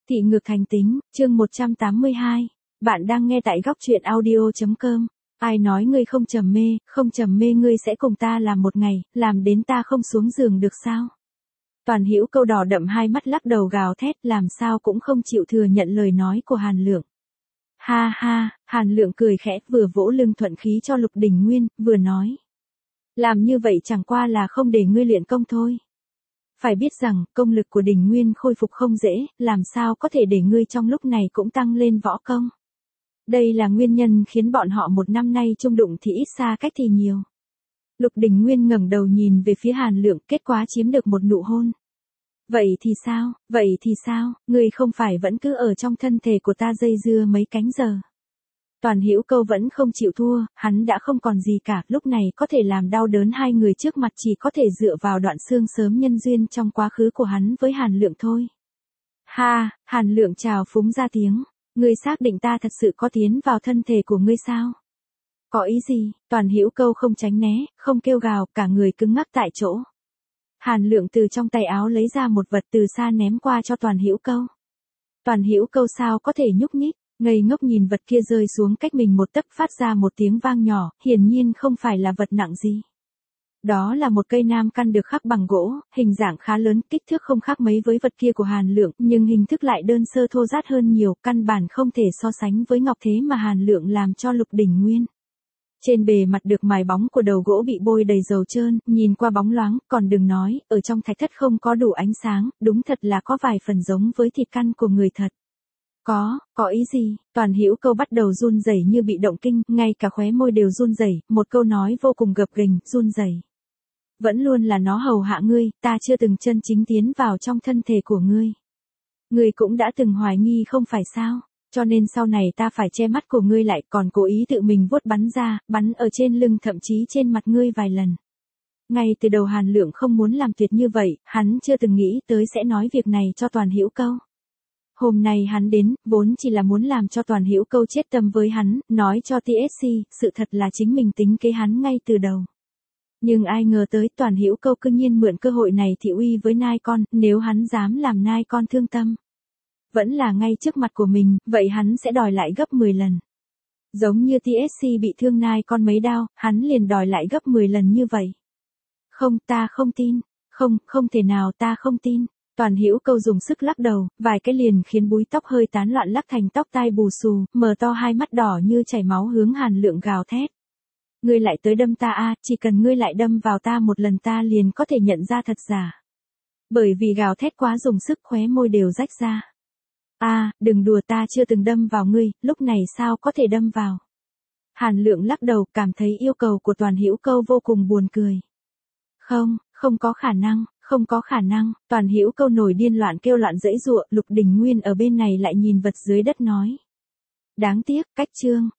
Thị ngược thành tính, chương 182. Bạn đang nghe tại góc truyện audio.com. Ai nói ngươi không trầm mê ngươi sẽ cùng ta làm một ngày, làm đến ta không xuống giường được sao? Toàn Hữu Câu đỏ đậm hai mắt lắc đầu gào thét, làm sao cũng không chịu thừa nhận lời nói của Hàn Lượng. Ha ha, Hàn Lượng cười khẽ, vừa vỗ lưng thuận khí cho Lục Đình Nguyên, vừa nói. Làm như vậy chẳng qua là không để ngươi luyện công thôi. Phải biết rằng, công lực của Đình Nguyên khôi phục không dễ, làm sao có thể để ngươi trong lúc này cũng tăng lên võ công. Đây là nguyên nhân khiến bọn họ một năm nay chung đụng thì ít xa cách thì nhiều. Lục Đình Nguyên ngẩng đầu nhìn về phía Hàn Lượng, kết quả chiếm được một nụ hôn. Vậy thì sao, ngươi không phải vẫn cứ ở trong thân thể của ta dây dưa mấy cánh giờ. Toàn Hữu Câu vẫn không chịu thua, hắn đã không còn gì cả, lúc này có thể làm đau đớn hai người trước mặt chỉ có thể dựa vào đoạn xương sớm nhân duyên trong quá khứ của hắn với Hàn Lượng thôi. Ha, Hàn Lượng trào phúng ra tiếng, ngươi xác định ta thật sự có tiến vào thân thể của ngươi sao? Có ý gì? Toàn Hữu Câu không tránh né, không kêu gào, cả người cứng ngắc tại chỗ. Hàn Lượng từ trong tay áo lấy ra một vật từ xa ném qua cho Toàn Hữu Câu. Toàn Hữu Câu sao có thể nhúc nhích? Ngây ngốc nhìn vật kia rơi xuống cách mình một tấc, phát ra một tiếng vang nhỏ, hiển nhiên không phải là vật nặng gì. Đó là một cây nam căn được khắc bằng gỗ, hình dạng khá lớn, kích thước không khác mấy với vật kia của Hàn Lượng, nhưng hình thức lại đơn sơ thô ráp hơn nhiều, căn bản không thể so sánh với ngọc thế mà Hàn Lượng làm cho Lục Đình Nguyên. Trên bề mặt được mài bóng của đầu gỗ bị bôi đầy dầu trơn, nhìn qua bóng loáng, còn đừng nói, ở trong thạch thất không có đủ ánh sáng, đúng thật là có vài phần giống với thịt căn của người thật. Có ý gì? Toàn Hữu Câu bắt đầu run rẩy như bị động kinh, ngay cả khóe môi đều run rẩy, một câu nói vô cùng gập ghềnh, run rẩy. Vẫn luôn là nó hầu hạ ngươi, ta chưa từng chân chính tiến vào trong thân thể của ngươi. Ngươi cũng đã từng hoài nghi không phải sao? Cho nên sau này ta phải che mắt của ngươi lại, còn cố ý tự mình vuốt bắn ra, bắn ở trên lưng thậm chí trên mặt ngươi vài lần. Ngay từ đầu Hàn Lượng không muốn làm tuyệt như vậy, hắn chưa từng nghĩ tới sẽ nói việc này cho Toàn Hữu Câu. Hôm nay hắn đến, vốn chỉ là muốn làm cho Toàn Hữu Câu chết tâm với hắn, nói cho TSC, sự thật là chính mình tính kế hắn ngay từ đầu. Nhưng ai ngờ tới Toàn Hữu Câu cư nhiên mượn cơ hội này thị uy với nai con, nếu hắn dám làm nai con thương tâm. Vẫn là ngay trước mặt của mình, vậy hắn sẽ đòi lại gấp 10 lần. Giống như TSC bị thương nai con mấy đao, hắn liền đòi lại gấp 10 lần như vậy. Không, ta không tin. Không thể nào, ta không tin. Toàn Hữu Câu dùng sức lắc đầu, vài cái liền khiến búi tóc hơi tán loạn lắc thành tóc tai bù xù, mở to hai mắt đỏ như chảy máu hướng Hàn Lượng gào thét. Ngươi lại tới đâm ta a, chỉ cần ngươi lại đâm vào ta một lần ta liền có thể nhận ra thật giả. Bởi vì gào thét quá dùng sức khóe môi đều rách ra. Đừng đùa, ta chưa từng đâm vào ngươi, lúc này sao có thể đâm vào. Hàn Lượng lắc đầu, cảm thấy yêu cầu của Toàn Hữu Câu vô cùng buồn cười. Không có khả năng, Toàn Hữu Câu nổi điên loạn kêu loạn giãy giụa, Lục Đình Nguyên ở bên này lại nhìn vật dưới đất nói. Đáng tiếc, cách chương.